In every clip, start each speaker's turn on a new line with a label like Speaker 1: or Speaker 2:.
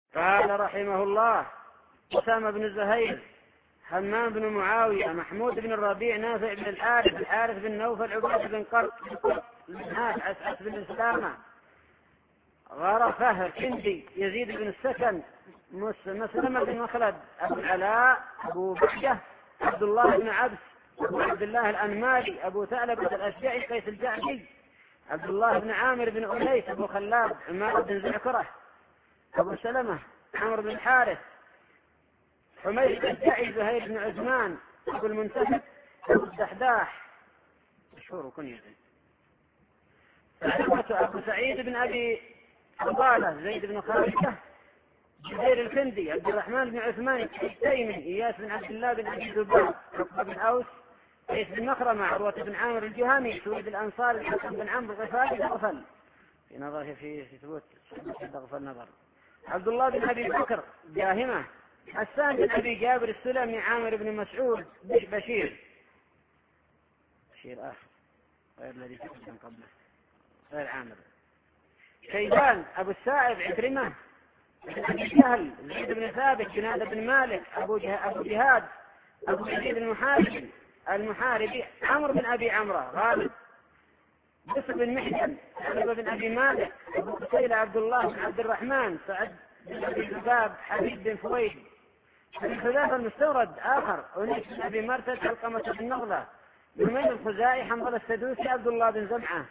Speaker 1: قال رحمه الله: أسامة بن زهير، حمام بن معاوية، محمود بن الربيع، نافع بن الحارث بن نوفل، عبادة بن قرط بن هاد، عسعس بن السلامة، غرفة، كندي، يزيد بن السكن، مسلمة بن مخلد، أبو العلاء، أبو بحجة، عبد الله بن عبس، أبو عبد الله الأنماري، أبو ثعلبة الأشجعي، قيس الجعدي، عبد الله بن عامر بن أنيس، أبو خلاب، عمار بن زعكرة، أبو سلمة، عمرو بن الحارث، حميد الأشجعي، زهير بن عثمان، أبو المنتهب، أبو الدحداح، مشهور كنيته، أبو سعيد بن أبي فضالة، زيد بن خالده، جبير الكندي، عبد الرحمن بن عثمان التيمي، إياس بن عبد الله بن أبي ذباب، عقبة بن أوس، قيس بن مخرمة، عروة بن عامر الجهني، سويد الأنصار، الحسن بن عمرو الغفاري، الغفل في نظر في ثبوت الغفل نظر، عبد الله بن أبي بكر جاهمة، حسان بن أبي جابر السلمي، عامر بن مسعود، بشير آخر غير الذي تقدم قبله، غير عامر، شيبان، أبو السائب، عكرمة، أبي جهل، زيد بن ثابت، جنادة بن مالك، أبو جهاد، أبو يزيد المحاربي، عمرو بن أبي عمرة، غالب، بسر بن محجن، علي بن أبي مالك، أبو قتيلة، عبد الله بن عبد الرحمن، سعد بن أبي ذباب، حبيب بن فويد، بن حذافة المستورد آخر، أنيس بن أبي مرتد، علقمة بن نغلة، يمين الخزاعي، حنظل السدوسي، عبد الله بن زمعة،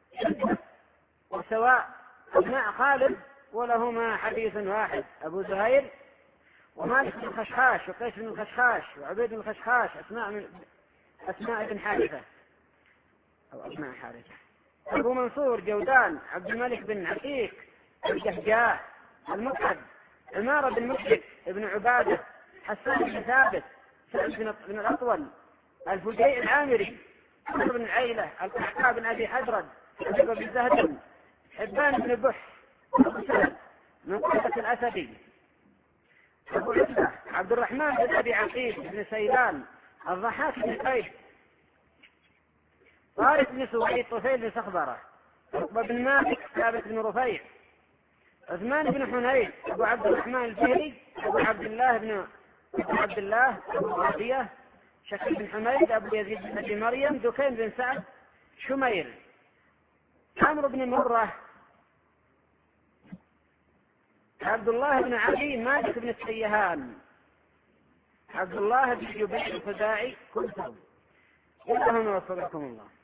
Speaker 1: وسواء أبناء خالد ولهما حديث واحد، أبو زهير، ومالك بن الخشخاش، وقيس بن الخشخاش، وعبيد بن الخشخاش، أسماء بن حارثة أو أبناء حارثة، أبو منصور، جودان، عبد الملك بن عتيق، الجهجاء، المقعد، عمارة بن مشرك، ابن عبادة، حسان بن ثابت، سعد بن الأطول، الفجيء العامري، عمرو بن العيلة، القحقاء بن أبي حدرد، أبو بن زهد، حبان بن بح، أبو سهل من قرية الأسدي، أبو عبدة، عبد الرحمن بن أبي عقيل بن سيلان، الضحاك بن قيس، طارق بن سويد، طفيل بن صخبرة، عقبة بن مالك، ثابت بن رفيع، عثمان بن حنين، أبو عبد الرحمن الفهري، أبو عبد الله، أبو غافية، شكل بن حميد، أبو يزيد بن أبي مريم، دكين بن سعد، شمير، عمرو بن مرة، عبد الله بن علي، مالك بن السيهان، عبد الله بن جبير الخزاعي، كلهم. اللهم وفقكم الله.